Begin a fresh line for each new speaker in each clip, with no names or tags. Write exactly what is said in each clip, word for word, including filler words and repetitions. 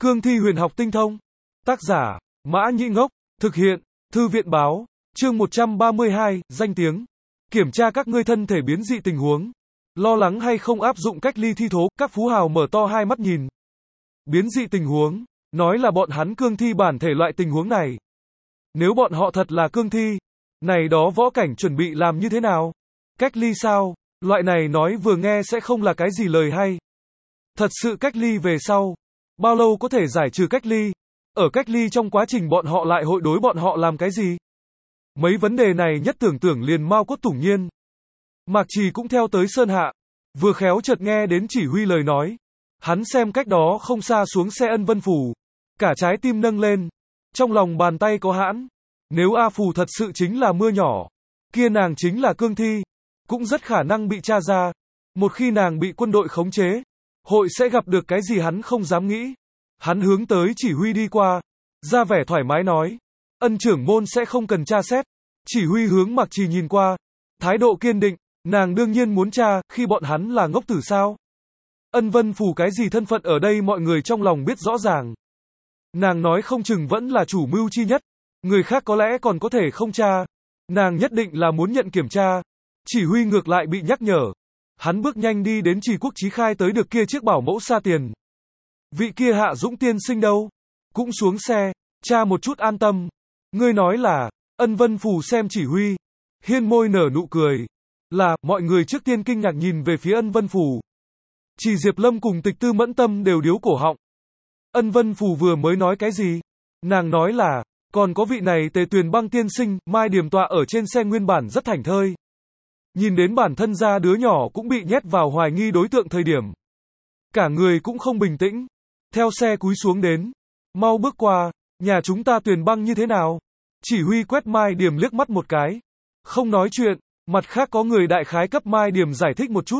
Cương thi huyền học tinh thông. Tác giả, Mã Nhĩ Ngốc. Thực hiện, Thư viện báo. Chương một trăm ba mươi hai, danh tiếng. Kiểm tra các ngươi thân thể biến dị tình huống. Lo lắng hay không áp dụng cách ly thi thố, các phú hào mở to hai mắt nhìn. Biến dị tình huống, nói là bọn hắn cương thi bản thể loại tình huống này. Nếu bọn họ thật là cương thi, này đó võ cảnh chuẩn bị làm như thế nào? Cách ly sao? Loại này nói vừa nghe sẽ không là cái gì lời hay. Thật sự cách ly về sau, bao lâu có thể giải trừ cách ly? Ở cách ly trong quá trình bọn họ lại hội đối bọn họ làm cái gì? Mấy vấn đề này nhất tưởng tưởng liền mau cốt tủng nhiên. Mạc Trì cũng theo tới Sơn Hạ, vừa khéo chợt nghe đến chỉ huy lời nói. Hắn xem cách đó không xa xuống xe Ân Vân Phù, cả trái tim nâng lên, trong lòng bàn tay có hãn. Nếu A Phù thật sự chính là mưa nhỏ, kia nàng chính là cương thi, cũng rất khả năng bị tra ra. Một khi nàng bị quân đội khống chế, hội sẽ gặp được cái gì hắn không dám nghĩ. Hắn hướng tới chỉ huy đi qua, ra vẻ thoải mái nói, Ân trưởng môn sẽ không cần tra xét. Chỉ huy hướng Mạc Trì nhìn qua, thái độ kiên định, nàng đương nhiên muốn tra, khi bọn hắn là ngốc tử sao? Ân Vân Phù cái gì thân phận ở đây mọi người trong lòng biết rõ ràng. Nàng nói không chừng vẫn là chủ mưu chi nhất, người khác có lẽ còn có thể không tra. Nàng nhất định là muốn nhận kiểm tra. Chỉ huy ngược lại bị nhắc nhở. Hắn bước nhanh đi đến Trì Quốc Chí khai tới được kia chiếc bảo mẫu xa tiền. Vị kia Hạ Dũng tiên sinh đâu? Cũng xuống xe, tra một chút an tâm. Ngươi nói là, Ân Vân Phù xem chỉ huy, hiên môi nở nụ cười. Là, mọi người trước tiên kinh ngạc nhìn về phía Ân Vân Phù. Chỉ Diệp Lâm cùng Tịch Tư Mẫn Tâm đều điếu cổ họng. Ân Vân Phù vừa mới nói cái gì? Nàng nói là, còn có vị này Tề Tuyền Băng tiên sinh, Mai Điểm tọa ở trên xe nguyên bản rất thảnh thơi. Nhìn đến bản thân ra đứa nhỏ cũng bị nhét vào hoài nghi đối tượng thời điểm. Cả người cũng không bình tĩnh. Theo xe cúi xuống đến. Mau bước qua, nhà chúng ta Tuyền Băng như thế nào? Chỉ huy quét Mai Điểm liếc mắt một cái. Không nói chuyện, mặt khác có người đại khái cấp Mai Điểm giải thích một chút.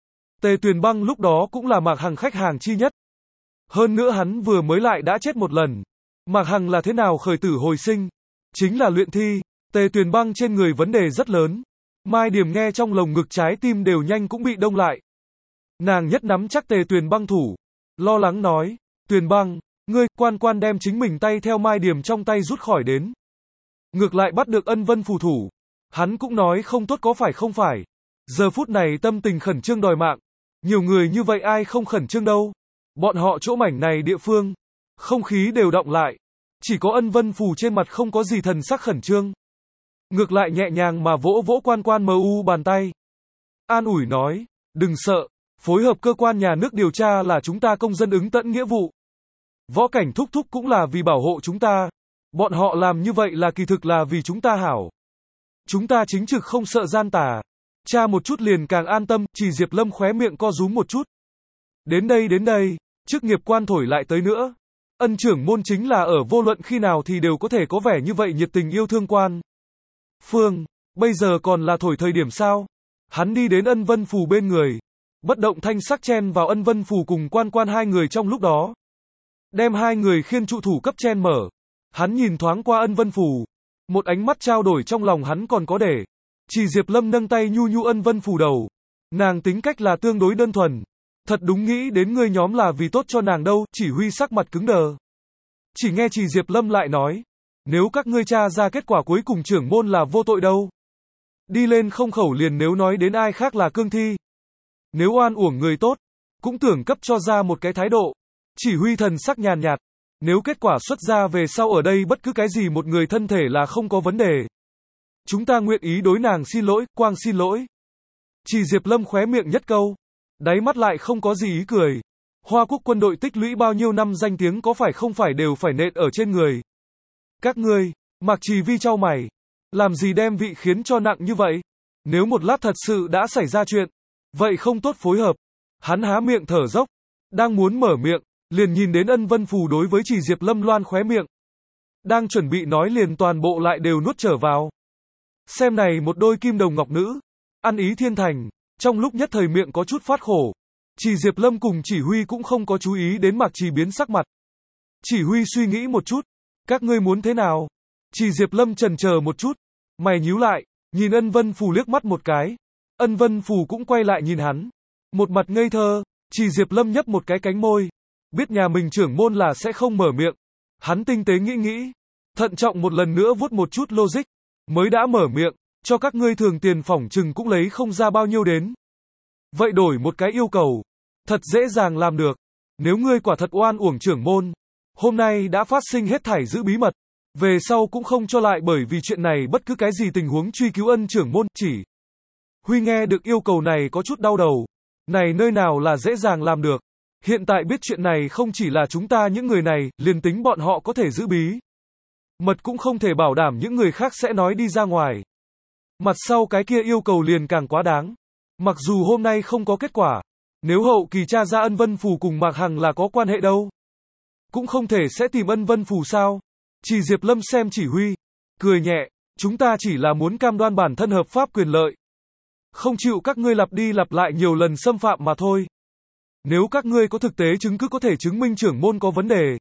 Tề Tuyền Băng lúc đó cũng là Mạc Hằng khách hàng chi nhất. Hơn nữa hắn vừa mới lại đã chết một lần. Mạc Hằng là thế nào khởi tử hồi sinh? Chính là luyện thi. Tề Tuyền Băng trên người vấn đề rất lớn. Mai Điểm nghe trong lồng ngực trái tim đều nhanh cũng bị đông lại. Nàng nhất nắm chắc Tề Tuyền Băng thủ. Lo lắng nói, Tuyền Băng, ngươi, quan quan đem chính mình tay theo Mai Điểm trong tay rút khỏi đến. Ngược lại bắt được Ân Vân Phù thủ. Hắn cũng nói không tốt có phải không phải. Giờ phút này tâm tình khẩn trương đòi mạng. Nhiều người như vậy ai không khẩn trương đâu. Bọn họ chỗ mảnh này địa phương. Không khí đều động lại. Chỉ có Ân Vân Phù trên mặt không có gì thần sắc khẩn trương. Ngược lại nhẹ nhàng mà vỗ vỗ quan quan mờ u bàn tay. An ủi nói, đừng sợ, phối hợp cơ quan nhà nước điều tra là chúng ta công dân ứng tận nghĩa vụ. Võ cảnh thúc thúc cũng là vì bảo hộ chúng ta. Bọn họ làm như vậy là kỳ thực là vì chúng ta hảo. Chúng ta chính trực không sợ gian tà. Cha một chút liền càng an tâm, Chỉ Diệp Lâm khóe miệng co rúm một chút. Đến đây đến đây, chức nghiệp quan thổi lại tới nữa. Ân trưởng môn chính là ở vô luận khi nào thì đều có thể có vẻ như vậy nhiệt tình yêu thương quan. Phương, bây giờ còn là thổi thời điểm sao? Hắn đi đến Ân Vân Phù bên người. Bất động thanh sắc chen vào Ân Vân Phù cùng quan quan hai người trong lúc đó. Đem hai người khiên trụ thủ cấp chen mở. Hắn nhìn thoáng qua Ân Vân Phù. Một ánh mắt trao đổi trong lòng hắn còn có để. Chỉ Diệp Lâm nâng tay nhu nhu Ân Vân Phù đầu. Nàng tính cách là tương đối đơn thuần. Thật đúng nghĩ đến ngươi nhóm là vì tốt cho nàng đâu, chỉ huy sắc mặt cứng đờ. Chỉ nghe Chỉ Diệp Lâm lại nói. Nếu các ngươi tra ra kết quả cuối cùng trưởng môn là vô tội đâu. Đi lên không khẩu liền nếu nói đến ai khác là cương thi. Nếu oan uổng người tốt, cũng tưởng cấp cho ra một cái thái độ. Chỉ huy thần sắc nhàn nhạt. Nếu kết quả xuất ra về sau ở đây bất cứ cái gì một người thân thể là không có vấn đề. Chúng ta nguyện ý đối nàng xin lỗi, quang xin lỗi. Chỉ Diệp Lâm khóe miệng nhất câu. Đáy mắt lại không có gì ý cười. Hoa Quốc quân đội tích lũy bao nhiêu năm danh tiếng có phải không phải đều phải nện ở trên người. Các ngươi, Mạc Trì Vi chau mày. Làm gì đem vị khiến cho nặng như vậy? Nếu một lát thật sự đã xảy ra chuyện, vậy không tốt phối hợp. Hắn há miệng thở dốc. Đang muốn mở miệng, liền nhìn đến Ân Vân Phù đối với Chỉ Diệp Lâm loan khóe miệng. Đang chuẩn bị nói liền toàn bộ lại đều nuốt trở vào. Xem này một đôi kim đồng ngọc nữ. Ăn ý thiên thành. Trong lúc nhất thời miệng có chút phát khổ. Chỉ Diệp Lâm cùng chỉ huy cũng không có chú ý đến Mạc Trì biến sắc mặt. Chỉ huy suy nghĩ một chút. Các ngươi muốn thế nào? Chỉ Diệp Lâm chần chờ một chút. Mày nhíu lại. Nhìn Ân Vân Phù liếc mắt một cái. Ân Vân Phù cũng quay lại nhìn hắn. Một mặt ngây thơ. Chỉ Diệp Lâm nhấp một cái cánh môi. Biết nhà mình trưởng môn là sẽ không mở miệng. Hắn tinh tế nghĩ nghĩ, thận trọng một lần nữa vuốt một chút logic, mới đã mở miệng, cho các ngươi thường tiền phỏng chừng cũng lấy không ra bao nhiêu đến. Vậy đổi một cái yêu cầu, thật dễ dàng làm được. Nếu ngươi quả thật oan uổng trưởng môn, hôm nay đã phát sinh hết thảy giữ bí mật, về sau cũng không cho lại bởi vì chuyện này bất cứ cái gì tình huống truy cứu ân trưởng môn, chỉ. Huy nghe được yêu cầu này có chút đau đầu. Này nơi nào là dễ dàng làm được. Hiện tại biết chuyện này không chỉ là chúng ta những người này, liền tính bọn họ có thể giữ bí mật cũng không thể bảo đảm những người khác sẽ nói đi ra ngoài. Mặt sau cái kia yêu cầu liền càng quá đáng. Mặc dù hôm nay không có kết quả, nếu hậu kỳ tra ra Ân Vân Phù cùng Mạc Hằng là có quan hệ đâu, cũng không thể sẽ tìm Ân Vân Phù sao? Chỉ Diệp Lâm xem chỉ Huy, cười nhẹ, chúng ta chỉ là muốn cam đoan bản thân hợp pháp quyền lợi, không chịu các ngươi lặp đi lặp lại nhiều lần xâm phạm mà thôi. Nếu các ngươi có thực tế chứng cứ có thể chứng minh trưởng môn có vấn đề,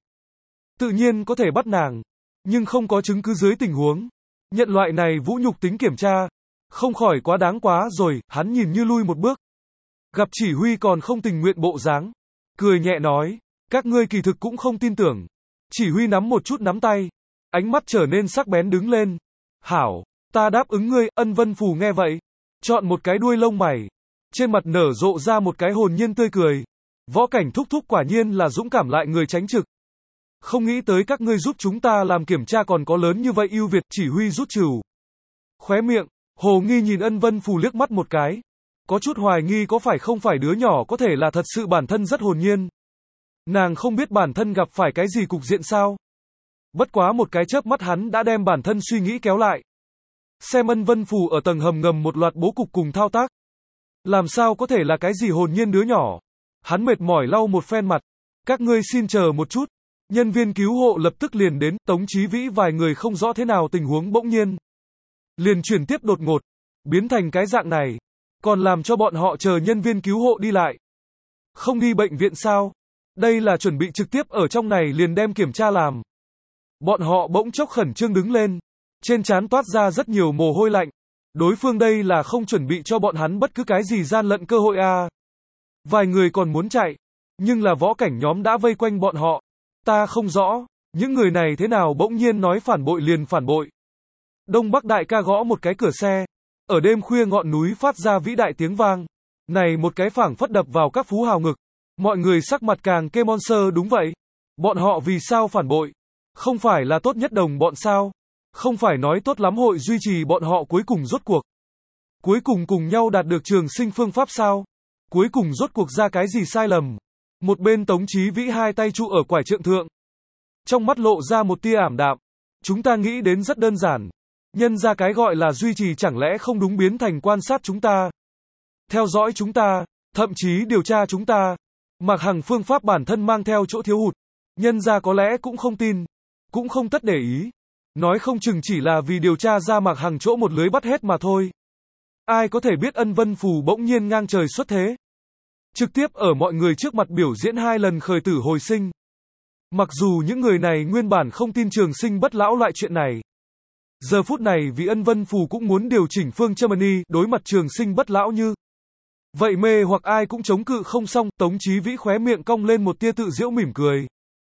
tự nhiên có thể bắt nàng, nhưng không có chứng cứ dưới tình huống nhận loại này vũ nhục tính kiểm tra, không khỏi quá đáng quá rồi. Hắn nhìn như lui một bước, gặp chỉ Huy còn không tình nguyện bộ dáng, cười nhẹ nói, các ngươi kỳ thực cũng không tin tưởng. Chỉ Huy nắm một chút nắm tay, ánh mắt trở nên sắc bén đứng lên. Hảo, ta đáp ứng ngươi. Ân Vân Phù nghe vậy, chọn một cái đuôi lông mày, trên mặt nở rộ ra một cái hồn nhiên tươi cười. Võ Cảnh thúc thúc quả nhiên là dũng cảm lại người tránh trực. Không nghĩ tới các ngươi giúp chúng ta làm kiểm tra còn có lớn như vậy ưu việt. Chỉ Huy rút trừ khóe miệng, hồ nghi nhìn Ân Vân Phù liếc mắt một cái, có chút hoài nghi có phải không phải đứa nhỏ có thể là thật sự bản thân rất hồn nhiên. Nàng không biết bản thân gặp phải cái gì cục diện sao. Bất quá một cái chớp mắt hắn đã đem bản thân suy nghĩ kéo lại. Xem Ân Vân Phù ở tầng hầm ngầm một loạt bố cục cùng thao tác, làm sao có thể là cái gì hồn nhiên đứa nhỏ. Hắn mệt mỏi lau một phen mặt. Các ngươi xin chờ một chút. Nhân viên cứu hộ lập tức liền đến. Tống Chí Vĩ vài người không rõ thế nào tình huống bỗng nhiên liền chuyển tiếp đột ngột, biến thành cái dạng này, còn làm cho bọn họ chờ nhân viên cứu hộ đi lại. Không đi bệnh viện sao? Đây là chuẩn bị trực tiếp ở trong này liền đem kiểm tra làm. Bọn họ bỗng chốc khẩn trương đứng lên, trên trán toát ra rất nhiều mồ hôi lạnh. Đối phương đây là không chuẩn bị cho bọn hắn bất cứ cái gì gian lận cơ hội à. Vài người còn muốn chạy, nhưng là võ cảnh nhóm đã vây quanh bọn họ. Ta không rõ, những người này thế nào bỗng nhiên nói phản bội liền phản bội. Đông Bắc đại ca gõ một cái cửa xe, ở đêm khuya ngọn núi phát ra vĩ đại tiếng vang. Này một cái phảng phất đập vào các phú hào ngực. Mọi người sắc mặt càng kê monster. Đúng vậy. Bọn họ vì sao phản bội? Không phải là tốt nhất đồng bọn sao? Không phải nói tốt lắm hội duy trì bọn họ cuối cùng rốt cuộc. Cuối cùng cùng nhau đạt được trường sinh phương pháp sao? Cuối cùng rốt cuộc ra cái gì sai lầm? Một bên Tống Chí Vĩ hai tay trụ ở quải trượng thượng, trong mắt lộ ra một tia ảm đạm. Chúng ta nghĩ đến rất đơn giản. Nhân ra cái gọi là duy trì chẳng lẽ không đúng biến thành quan sát chúng ta, theo dõi chúng ta, thậm chí điều tra chúng ta. Mạc Hằng phương pháp bản thân mang theo chỗ thiếu hụt. Nhân ra có lẽ cũng không tin, cũng không tất để ý. Nói không chừng chỉ là vì điều tra ra Mạc Hằng chỗ một lưới bắt hết mà thôi. Ai có thể biết Ân Vân Phù bỗng nhiên ngang trời xuất thế, trực tiếp ở mọi người trước mặt biểu diễn hai lần khởi tử hồi sinh. Mặc dù những người này nguyên bản không tin trường sinh bất lão loại chuyện này, giờ phút này vì Ân Vân Phù cũng muốn điều chỉnh phương châm y, đối mặt trường sinh bất lão như vậy mê hoặc ai cũng chống cự không xong. Tống Chí Vĩ khóe miệng cong lên một tia tự giễu mỉm cười.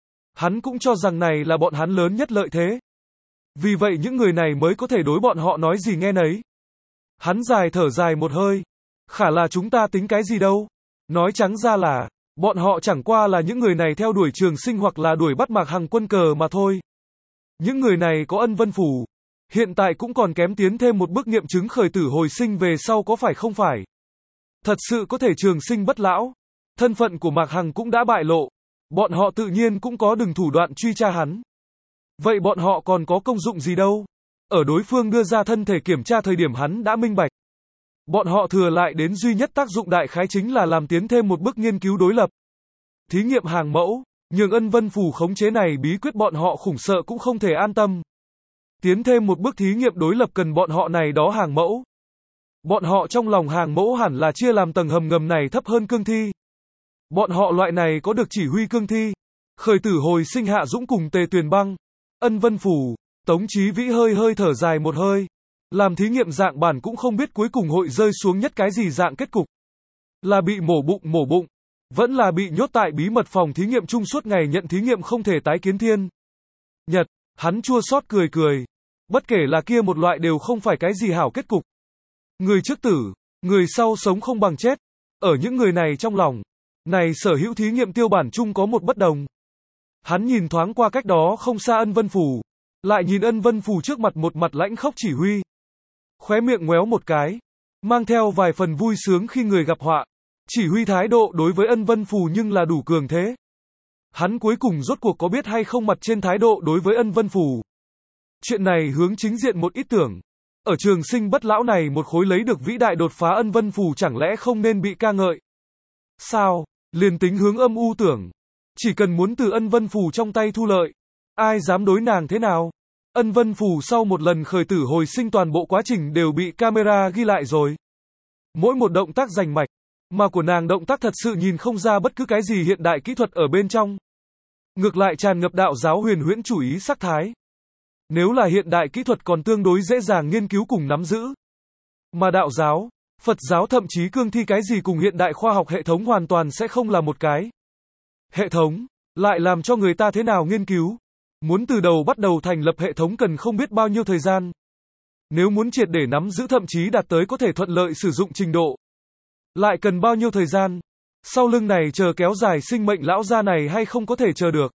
Hắn cũng cho rằng này là bọn hắn lớn nhất lợi thế. Vì vậy những người này mới có thể đối bọn họ nói gì nghe nấy. Hắn dài thở dài một hơi. Khả là chúng ta tính cái gì đâu. Nói trắng ra là, bọn họ chẳng qua là những người này theo đuổi trường sinh hoặc là đuổi bắt Mạc Hằng quân cờ mà thôi. Những người này có Ân Vân Phù, hiện tại cũng còn kém tiến thêm một bước nghiệm chứng khởi tử hồi sinh về sau có phải không phải. Thật sự có thể trường sinh bất lão. Thân phận của Mạc Hằng cũng đã bại lộ. Bọn họ tự nhiên cũng có đừng thủ đoạn truy tra hắn. Vậy bọn họ còn có công dụng gì đâu. Ở đối phương đưa ra thân thể kiểm tra thời điểm hắn đã minh bạch. Bọn họ thừa lại đến duy nhất tác dụng đại khái chính là làm tiến thêm một bước nghiên cứu đối lập. Thí nghiệm hàng mẫu, nhường Ân Vân Phù khống chế này bí quyết bọn họ khủng sợ cũng không thể an tâm. Tiến thêm một bước thí nghiệm đối lập cần bọn họ này đó hàng mẫu. Bọn họ trong lòng hàng mẫu hẳn là chia làm tầng hầm ngầm này thấp hơn cương thi. Bọn họ loại này có được chỉ huy cương thi. Khởi tử hồi sinh Hạ Dũng cùng Tề Tuyền Băng, Ân Vân Phù, Tống Chí Vĩ hơi hơi thở dài một hơi. Làm thí nghiệm dạng bản cũng không biết cuối cùng hội rơi xuống nhất cái gì dạng kết cục. Là bị mổ bụng mổ bụng, Vẫn là bị nhốt tại bí mật phòng thí nghiệm chung suốt ngày nhận thí nghiệm không thể tái kiến thiên. Nhật, hắn chua xót cười cười. Bất kể là kia một loại đều không phải cái gì hảo kết cục. Người trước tử, người sau sống không bằng chết. Ở những người này trong lòng, này sở hữu thí nghiệm tiêu bản chung có một bất đồng. Hắn nhìn thoáng qua cách đó không xa Ân Vân Phù, lại nhìn Ân Vân Phù trước mặt một mặt lãnh khốc chỉ huy. Khóe miệng ngoéo một cái, mang theo vài phần vui sướng khi người gặp họa. Chỉ huy thái độ đối với Ân Vân Phù nhưng là đủ cường thế. Hắn cuối cùng rốt cuộc có biết hay không mặt trên thái độ đối với Ân Vân Phù. Chuyện này hướng chính diện một ít tưởng. Ở trường sinh bất lão này một khối lấy được vĩ đại đột phá Ân Vân Phù chẳng lẽ không nên bị ca ngợi. Sao, liền tính hướng âm u tưởng. Chỉ cần muốn từ Ân Vân Phù trong tay thu lợi. Ai dám đối nàng thế nào? Ân Vân Phù sau một lần khởi tử hồi sinh toàn bộ quá trình đều bị camera ghi lại rồi. Mỗi một động tác rành mạch. Mà của nàng động tác thật sự nhìn không ra bất cứ cái gì hiện đại kỹ thuật ở bên trong. Ngược lại tràn ngập đạo giáo huyền huyễn chủ ý sắc thái. Nếu là hiện đại kỹ thuật còn tương đối dễ dàng nghiên cứu cùng nắm giữ. Mà đạo giáo, Phật giáo thậm chí cương thi cái gì cùng hiện đại khoa học hệ thống hoàn toàn sẽ không là một cái. Hệ thống, lại làm cho người ta thế nào nghiên cứu. Muốn từ đầu bắt đầu thành lập hệ thống cần không biết bao nhiêu thời gian. Nếu muốn triệt để nắm giữ thậm chí đạt tới có thể thuận lợi sử dụng trình độ. Lại cần bao nhiêu thời gian? Sau lưng này chờ kéo dài sinh mệnh lão gia này hay không có thể chờ được?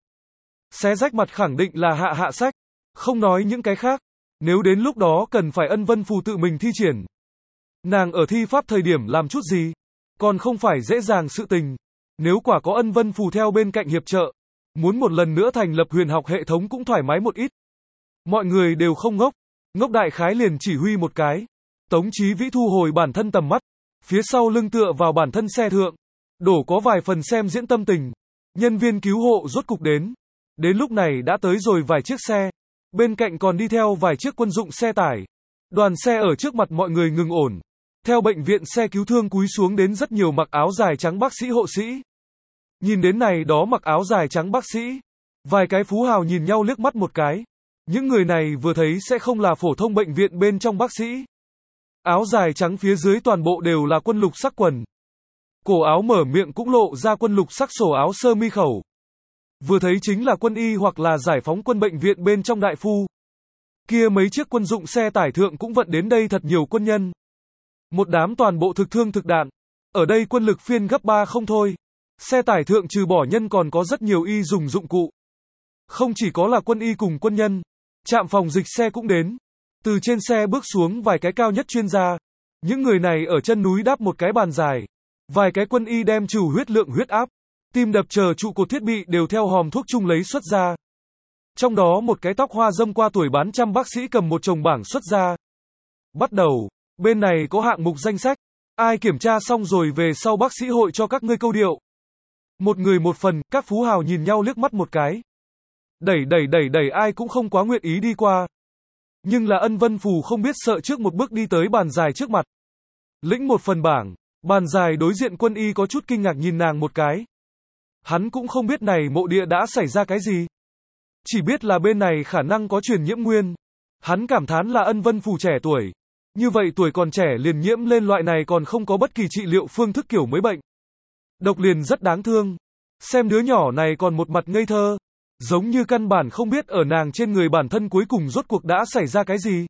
Xé rách mặt khẳng định là hạ hạ sách. Không nói những cái khác. Nếu đến lúc đó cần phải Ân Vân Phù tự mình thi triển. Nàng ở thi pháp thời điểm làm chút gì? Còn không phải dễ dàng sự tình. Nếu quả có Ân Vân Phù theo bên cạnh hiệp trợ. Muốn một lần nữa thành lập huyền học hệ thống cũng thoải mái một ít. Mọi người đều không ngốc. Ngốc đại khái liền chỉ huy một cái. Tống Chí Vĩ thu hồi bản thân tầm mắt. Phía sau lưng tựa vào bản thân xe thượng. Đổ có vài phần xem diễn tâm tình. Nhân viên cứu hộ rốt cục đến. Đến lúc này đã tới rồi vài chiếc xe. Bên cạnh còn đi theo vài chiếc quân dụng xe tải. Đoàn xe ở trước mặt mọi người ngừng ổn. Theo bệnh viện xe cứu thương cúi xuống đến rất nhiều mặc áo dài trắng bác sĩ hộ sĩ. Nhìn đến này đó mặc áo dài trắng bác sĩ. Vài cái phú hào nhìn nhau liếc mắt một cái. Những người này vừa thấy sẽ không là phổ thông bệnh viện bên trong bác sĩ. Áo dài trắng phía dưới toàn bộ đều là quân lục sắc quần. Cổ áo mở miệng cũng lộ ra quân lục sắc sổ áo sơ mi khẩu. Vừa thấy chính là quân y hoặc là giải phóng quân bệnh viện bên trong đại phu. Kia mấy chiếc quân dụng xe tải thượng cũng vận đến đây thật nhiều quân nhân. Một đám toàn bộ thực thương thực đạn. Ở đây quân lực phiên gấp ba không thôi. Xe tải thượng trừ bỏ nhân còn có rất nhiều y dùng dụng cụ. Không chỉ có là quân y cùng quân nhân. Trạm phòng dịch xe cũng đến. Từ trên xe bước xuống vài cái cao nhất chuyên gia. Những người này ở chân núi đáp một cái bàn dài. Vài cái quân y đem trừ huyết lượng huyết áp. Tim đập chờ trụ cột thiết bị đều theo hòm thuốc chung lấy xuất ra. Trong đó một cái tóc hoa dâm qua tuổi bán trăm bác sĩ cầm một chồng bảng xuất ra. Bắt đầu, bên này có hạng mục danh sách. Ai kiểm tra xong rồi về sau bác sĩ hội cho các ngươi câu điệu. Một người một phần, các phú hào nhìn nhau liếc mắt một cái. Đẩy đẩy đẩy đẩy ai cũng không quá nguyện ý đi qua. Nhưng là Ân Vân Phù không biết sợ trước một bước đi tới bàn dài trước mặt. Lĩnh một phần bảng, bàn dài đối diện quân y có chút kinh ngạc nhìn nàng một cái. Hắn cũng không biết này mộ địa đã xảy ra cái gì. Chỉ biết là bên này khả năng có truyền nhiễm nguyên. Hắn cảm thán là Ân Vân Phù trẻ tuổi. Như vậy tuổi còn trẻ liền nhiễm lên loại này còn không có bất kỳ trị liệu phương thức kiểu mới bệnh. Độc liền rất đáng thương. Xem đứa nhỏ này còn một mặt ngây thơ. Giống như căn bản không biết ở nàng trên người bản thân cuối cùng rốt cuộc đã xảy ra cái gì.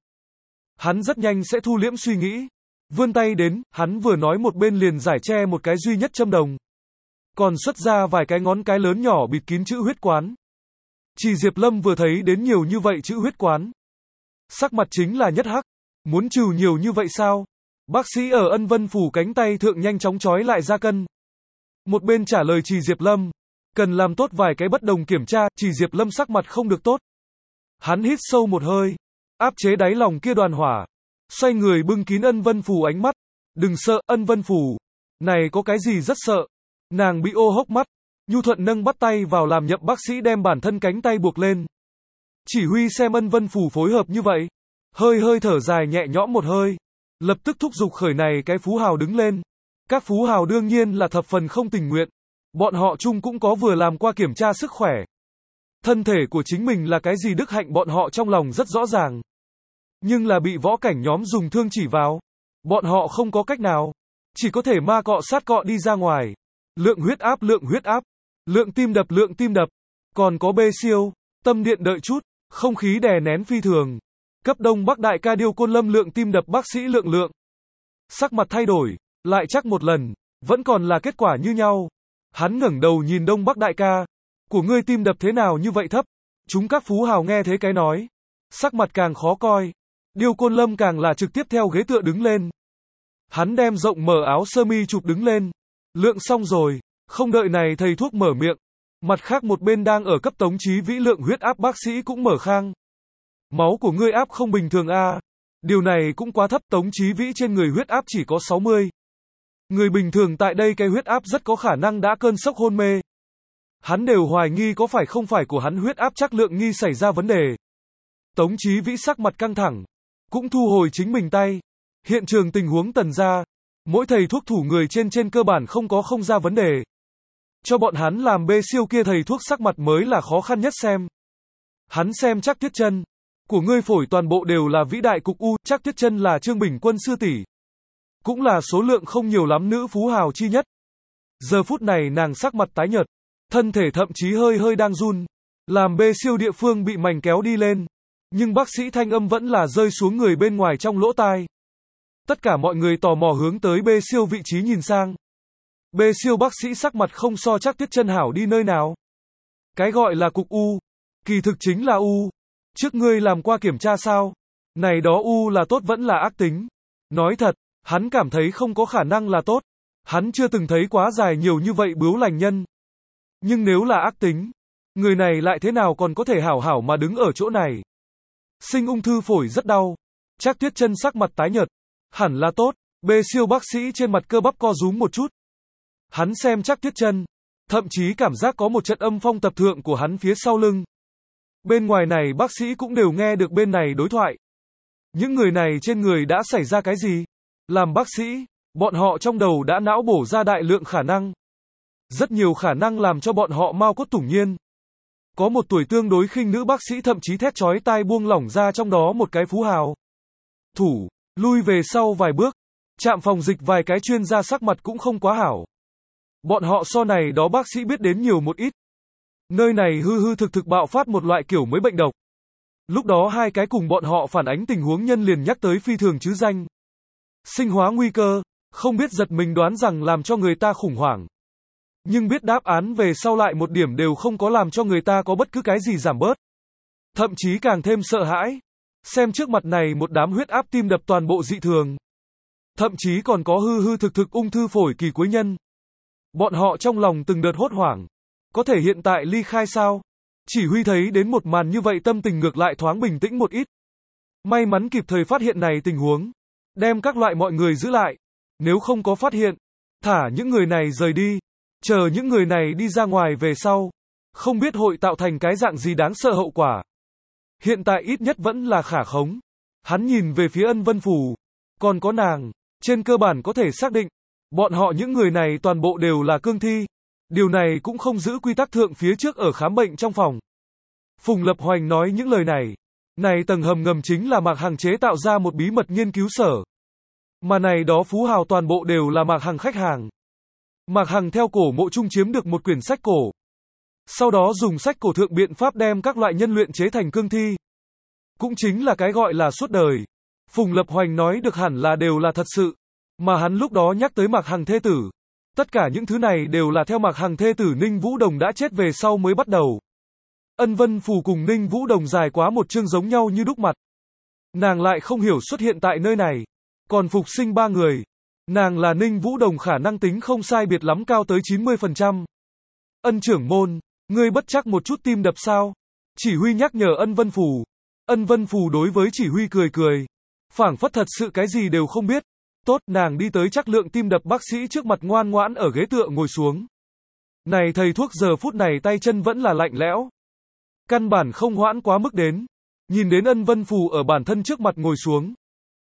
Hắn rất nhanh sẽ thu liễm suy nghĩ. Vươn tay đến, hắn vừa nói một bên liền giải che một cái duy nhất châm đồng. Còn xuất ra vài cái ngón cái lớn nhỏ bịt kín chữ huyết quán. Chỉ Diệp Lâm vừa thấy đến nhiều như vậy chữ huyết quán. Sắc mặt chính là nhất hắc. Muốn trừ nhiều như vậy sao? Bác sĩ ở Ân Vân Phù cánh tay thượng nhanh chóng trói lại ra cân. Một bên trả lời Chỉ Diệp Lâm. Cần làm tốt vài cái bất đồng kiểm tra, Chỉ Diệp Lâm sắc mặt không được tốt. Hắn hít sâu một hơi. Áp chế đáy lòng kia đoàn hỏa. Xoay người bưng kín Ân Vân Phù ánh mắt. Đừng sợ, Ân Vân Phù. Này có cái gì rất sợ. Nàng bị ô hốc mắt. Nhu thuận nâng bắt tay vào làm nhậm bác sĩ đem bản thân cánh tay buộc lên. Chỉ huy xem Ân Vân Phù phối hợp như vậy. Hơi hơi thở dài nhẹ nhõm một hơi. Lập tức thúc giục khởi này cái phú hào đứng lên. Các phú hào đương nhiên là thập phần không tình nguyện. Bọn họ chung cũng có vừa làm qua kiểm tra sức khỏe. Thân thể của chính mình là cái gì đức hạnh bọn họ trong lòng rất rõ ràng. Nhưng là bị võ cảnh nhóm dùng thương chỉ vào. Bọn họ không có cách nào. Chỉ có thể ma cọ sát cọ đi ra ngoài. Lượng huyết áp, lượng huyết áp, lượng tim đập, lượng tim đập. Còn có B siêu, tâm điện đợi chút, không khí đè nén phi thường. Cấp Đông Bắc Đại ca Điêu Côn Lâm, lượng tim đập bác sĩ lượng lượng. Sắc mặt thay đổi, lại chắc một lần, vẫn còn là kết quả như nhau. Hắn ngẩng đầu nhìn Đông Bắc Đại ca, của ngươi tim đập thế nào như vậy thấp? Chúng các phú hào nghe thấy cái nói, sắc mặt càng khó coi. Điêu Côn Lâm càng là trực tiếp theo ghế tựa đứng lên. Hắn đem rộng mở áo sơ mi chụp đứng lên. Lượng xong rồi, không đợi này thầy thuốc mở miệng. Mặt khác một bên đang ở cấp Tống Chí Vĩ lượng huyết áp bác sĩ cũng mở khang. Máu của ngươi áp không bình thường a. À. Điều này cũng quá thấp, Tống Chí Vĩ trên người huyết áp chỉ có sáu mươi. Người bình thường tại đây cái huyết áp rất có khả năng đã cơn sốc hôn mê. Hắn đều hoài nghi có phải không phải của hắn huyết áp chắc lượng nghi xảy ra vấn đề. Tống Chí Vĩ sắc mặt căng thẳng, cũng thu hồi chính mình tay. Hiện trường tình huống tần ra, mỗi thầy thuốc thủ người trên trên cơ bản không có không ra vấn đề. Cho bọn hắn làm B siêu kia thầy thuốc sắc mặt mới là khó khăn nhất xem. Hắn xem Trác Tuyết Chân, của ngươi phổi toàn bộ đều là vĩ đại cục u, Trác Tuyết Chân là Trương Bình Quân sư tỷ, cũng là số lượng không nhiều lắm nữ phú hào chi nhất. Giờ phút này nàng sắc mặt tái nhợt, thân thể thậm chí hơi hơi đang run, làm B siêu địa phương bị mảnh kéo đi lên, nhưng bác sĩ thanh âm vẫn là rơi xuống người bên ngoài trong lỗ tai. Tất cả mọi người tò mò hướng tới B siêu vị trí nhìn sang. B siêu bác sĩ sắc mặt không so Trác Tuyết Chân hảo đi nơi nào. Cái gọi là cục u, kỳ thực chính là u. Trước ngươi làm qua kiểm tra sao? Này đó u là tốt vẫn là ác tính? Nói thật, hắn cảm thấy không có khả năng là tốt. Hắn chưa từng thấy quá dài nhiều như vậy bướu lành nhân. Nhưng nếu là ác tính, người này lại thế nào còn có thể hảo hảo mà đứng ở chỗ này? Sinh ung thư phổi rất đau. Trác Tuyết Chân sắc mặt tái nhợt. Hẳn là tốt. B siêu bác sĩ trên mặt cơ bắp co rúm một chút. Hắn xem Trác Tuyết Chân, thậm chí cảm giác có một trận âm phong tập thượng của hắn phía sau lưng. Bên ngoài này bác sĩ cũng đều nghe được bên này đối thoại. Những người này trên người đã xảy ra cái gì? Làm bác sĩ, bọn họ trong đầu đã não bổ ra đại lượng khả năng. Rất nhiều khả năng làm cho bọn họ mau cốt tủng nhiên. Có một tuổi tương đối khinh nữ bác sĩ thậm chí thét chói tai buông lỏng ra trong đó một cái phú hào. Thủ, lui về sau vài bước, chạm phòng dịch vài cái chuyên gia sắc mặt cũng không quá hảo. Bọn họ so này đó bác sĩ biết đến nhiều một ít. Nơi này hư hư thực thực bạo phát một loại kiểu mới bệnh độc. Lúc đó hai cái cùng bọn họ phản ánh tình huống nhân liền nhắc tới phi thường chứ danh. Sinh hóa nguy cơ, không biết giật mình đoán rằng làm cho người ta khủng hoảng. Nhưng biết đáp án về sau lại một điểm đều không có làm cho người ta có bất cứ cái gì giảm bớt. Thậm chí càng thêm sợ hãi. Xem trước mặt này một đám huyết áp tim đập toàn bộ dị thường. Thậm chí còn có hư hư thực thực ung thư phổi kỳ cuối nhân. Bọn họ trong lòng từng đợt hốt hoảng. Có thể hiện tại ly khai sao? Chỉ huy thấy đến một màn như vậy tâm tình ngược lại thoáng bình tĩnh một ít. May mắn kịp thời phát hiện này tình huống. Đem các loại mọi người giữ lại. Nếu không có phát hiện, thả những người này rời đi. Chờ những người này đi ra ngoài về sau. Không biết hội tạo thành cái dạng gì đáng sợ hậu quả. Hiện tại ít nhất vẫn là khả khống. Hắn nhìn về phía Ân Vân Phù. Còn có nàng. Trên cơ bản có thể xác định. Bọn họ những người này toàn bộ đều là cương thi. Điều này cũng không giữ quy tắc thượng phía trước ở khám bệnh trong phòng. Phùng Lập Hoành nói những lời này. Này tầng hầm ngầm chính là Mạc Hằng chế tạo ra một bí mật nghiên cứu sở. Mà này đó phú hào toàn bộ đều là Mạc Hằng khách hàng. Mạc Hằng theo cổ mộ trung chiếm được một quyển sách cổ. Sau đó dùng sách cổ thượng biện pháp đem các loại nhân luyện chế thành cương thi. Cũng chính là cái gọi là suốt đời. Phùng Lập Hoành nói được hẳn là đều là thật sự. Mà hắn lúc đó nhắc tới Mạc Hằng thê tử. Tất cả những thứ này đều là theo Mạc Hằng thê tử Ninh Vũ Đồng đã chết về sau mới bắt đầu. Ân Vân Phù cùng Ninh Vũ Đồng dài quá một chương giống nhau như đúc mặt. Nàng lại không hiểu xuất hiện tại nơi này. Còn phục sinh ba người. Nàng là Ninh Vũ Đồng khả năng tính không sai biệt lắm cao tới chín mươi phần trăm. Ân trưởng môn, ngươi bất chắc một chút tim đập sao? Chỉ huy nhắc nhở Ân Vân Phù. Ân Vân Phù đối với chỉ huy cười cười. Phảng phất thật sự cái gì đều không biết. Tốt, nàng đi tới chắc lượng tim đập bác sĩ trước mặt ngoan ngoãn ở ghế tựa ngồi xuống. Này thầy thuốc giờ phút này tay chân vẫn là lạnh lẽo. Căn bản không hoãn quá mức đến. Nhìn đến Ân Vân Phù ở bản thân trước mặt ngồi xuống.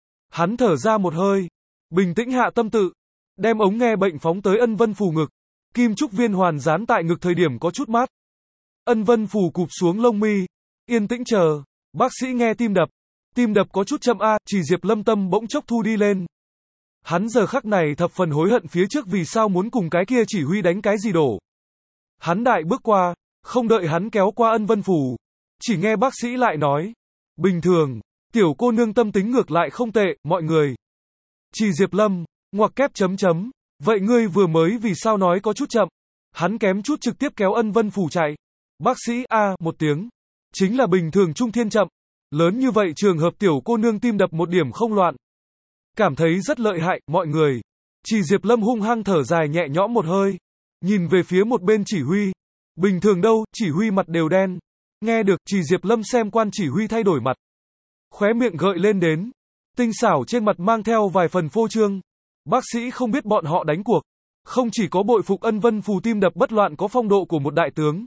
Hắn thở ra một hơi. Bình tĩnh hạ tâm tự. Đem ống nghe bệnh phóng tới Ân Vân Phù ngực. Kim trúc viên hoàn dán tại ngực thời điểm có chút mát. Ân Vân Phù cụp xuống lông mi. Yên tĩnh chờ. Bác sĩ nghe tim đập. Tim đập có chút chậm a, chỉ Diệp Lâm tâm bỗng chốc thu đi lên. Hắn giờ khắc này thập phần hối hận phía trước vì sao muốn cùng cái kia chỉ huy đánh cái gì đổ. Hắn đại bước qua, không đợi hắn kéo qua Ân Vân Phù, chỉ nghe bác sĩ lại nói, bình thường, tiểu cô nương tâm tính ngược lại không tệ, mọi người. Chỉ Diệp Lâm, ngoặc kép chấm chấm, vậy ngươi vừa mới vì sao nói có chút chậm, hắn kém chút trực tiếp kéo Ân Vân Phù chạy. Bác sĩ a một tiếng, chính là bình thường trung thiên chậm, lớn như vậy trường hợp tiểu cô nương tim đập một điểm không loạn. Cảm thấy rất lợi hại, mọi người. Chỉ Diệp Lâm hung hăng thở dài nhẹ nhõm một hơi, nhìn về phía một bên chỉ huy. Bình thường đâu, chỉ huy mặt đều đen. Nghe được, Chỉ Diệp Lâm xem quan chỉ huy thay đổi mặt. Khóe miệng gợi lên đến. Tinh xảo trên mặt mang theo vài phần phô trương. Bác sĩ không biết bọn họ đánh cuộc. Không chỉ có bội phục Ân Vân Phù tim đập bất loạn có phong độ của một đại tướng.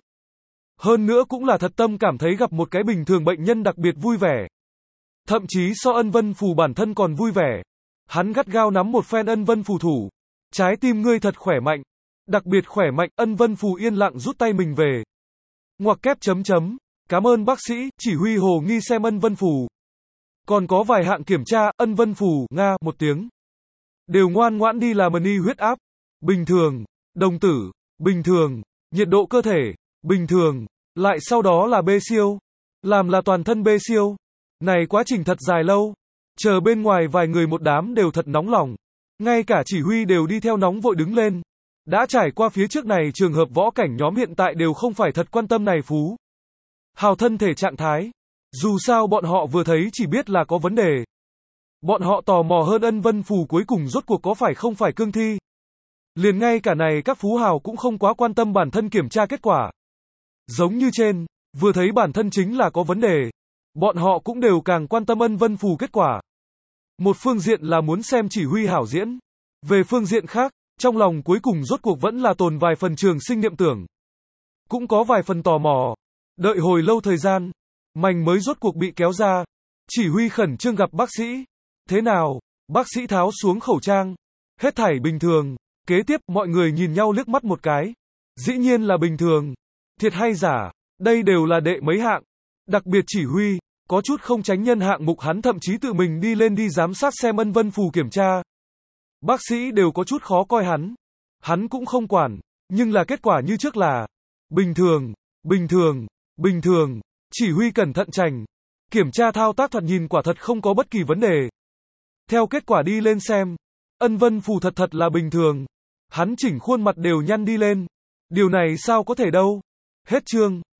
Hơn nữa cũng là thật tâm cảm thấy gặp một cái bình thường bệnh nhân đặc biệt vui vẻ. Thậm chí so Ân Vân Phù bản thân còn vui vẻ. Hắn gắt gao nắm một phen Ân Vân Phù thủ. Trái tim ngươi thật khỏe mạnh. Đặc biệt khỏe mạnh, Ân Vân Phù yên lặng rút tay mình về. Ngoặc kép chấm chấm. Cảm ơn bác sĩ, chỉ huy hồ nghi xem Ân Vân Phù. Còn có vài hạng kiểm tra, Ân Vân Phù, Nga, một tiếng. Đều ngoan ngoãn đi làm ni huyết áp. Bình thường. Đồng tử. Bình thường. Nhiệt độ cơ thể. Bình thường. Lại sau đó là B siêu. Làm là toàn thân B siêu. Này quá trình thật dài lâu. Chờ bên ngoài vài người một đám đều thật nóng lòng. Ngay cả chỉ huy đều đi theo nóng vội đứng lên. Đã trải qua phía trước này trường hợp võ cảnh nhóm hiện tại đều không phải thật quan tâm này phú. Hào thân thể trạng thái. Dù sao bọn họ vừa thấy chỉ biết là có vấn đề. Bọn họ tò mò hơn Ân Vân Phù cuối cùng rốt cuộc có phải không phải cương thi. Liền ngay cả này các phú hào cũng không quá quan tâm bản thân kiểm tra kết quả. Giống như trên, vừa thấy bản thân chính là có vấn đề. Bọn họ cũng đều càng quan tâm Ân Vân Phù kết quả. Một phương diện là muốn xem chỉ huy hảo diễn. Về phương diện khác, trong lòng cuối cùng rốt cuộc vẫn là tồn vài phần trường sinh niệm tưởng. Cũng có vài phần tò mò. Đợi hồi lâu thời gian, mành mới rốt cuộc bị kéo ra. Chỉ huy khẩn trương gặp bác sĩ. Thế nào? Bác sĩ tháo xuống khẩu trang. Hết thảy bình thường. Kế tiếp, mọi người nhìn nhau liếc mắt một cái. Dĩ nhiên là bình thường. Thiệt hay giả, đây đều là đệ mấy hạng. Đặc biệt chỉ huy, có chút không tránh nhân hạng mục hắn thậm chí tự mình đi lên đi giám sát xem Ân Vân Phù kiểm tra. Bác sĩ đều có chút khó coi hắn. Hắn cũng không quản, nhưng là kết quả như trước là bình thường, bình thường, bình thường. Chỉ huy cẩn thận chành. Kiểm tra thao tác thoạt nhìn quả thật không có bất kỳ vấn đề. Theo kết quả đi lên xem, Ân Vân Phù thật thật là bình thường. Hắn chỉnh khuôn mặt đều nhăn đi lên. Điều này sao có thể đâu. Hết chương.